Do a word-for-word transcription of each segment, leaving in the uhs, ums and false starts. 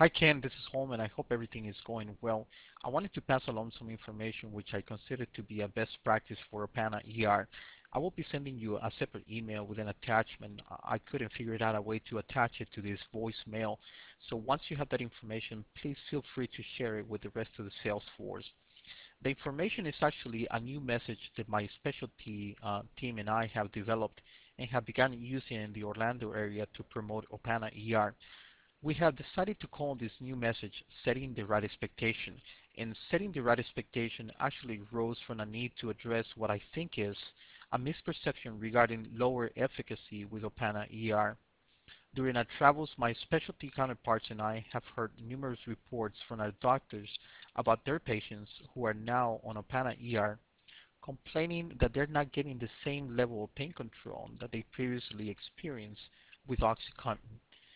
Hi Ken, this is Holman. I hope everything is going well. I wanted to pass along some information which I consider to be a best practice for Opana E R. I will be sending you a separate email with an attachment. I couldn't figure out a way to attach it to this voicemail. So once you have that information, please feel free to share it with the rest of the sales force. The information is actually a new message that my specialty uh, team and I have developed and have begun using in the Orlando area to promote Opana E R. We have decided to call this new message Setting the Right Expectation. And setting the right expectation actually rose from a need to address what I think is a misperception regarding lower efficacy with Opana E R. During our travels, my specialty counterparts and I have heard numerous reports from our doctors about their patients who are now on Opana E R complaining that they're not getting the same level of pain control that they previously experienced with OxyContin.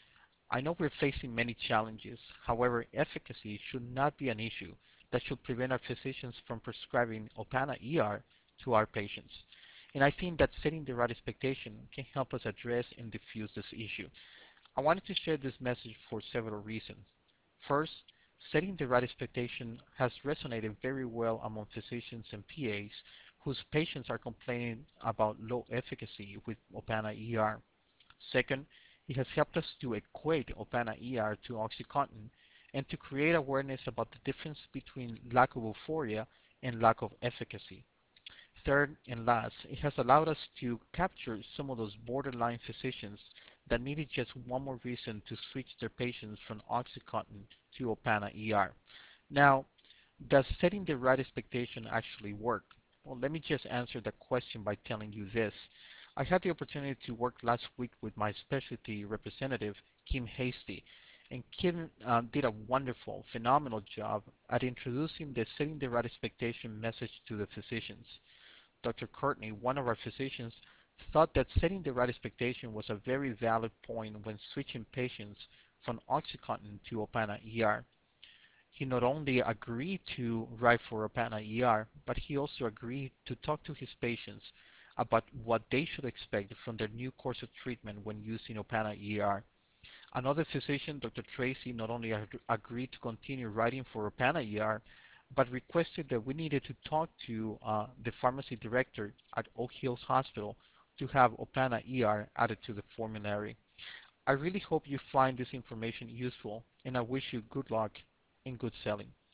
I know we're facing many challenges. However, efficacy should not be an issue that should prevent our physicians from prescribing Opana E R to our patients. And I think that setting the right expectation can help us address and diffuse this issue. I wanted to share this message for several reasons. First, setting the right expectation has resonated very well among physicians and P As whose patients are complaining about low efficacy with Opana E R. Second, it has helped us to equate Opana E R to OxyContin and to create awareness about the difference between lack of euphoria and lack of efficacy. Third and last, it has allowed us to capture some of those borderline physicians that needed just one more reason to switch their patients from OxyContin to Opana E R. Now, does setting the right expectation actually work? Well, let me just answer that question by telling you this. I had the opportunity to work last week with my specialty representative, Kim Hasty, and Kim uh, did a wonderful, phenomenal job at introducing the setting the right expectation message to the physicians. Doctor Courtney, one of our physicians, thought that setting the right expectation was a very valid point when switching patients from OxyContin to Opana E R. He not only agreed to write for Opana E R, but he also agreed to talk to his patients about what they should expect from their new course of treatment when using Opana E R. Another physician, Doctor Tracy, not only ag- agreed to continue writing for Opana E R, but requested that we needed to talk to uh, the pharmacy director at Oak Hills Hospital to have Opana E R added to the formulary. I really hope you find this information useful, and I wish you good luck and good selling.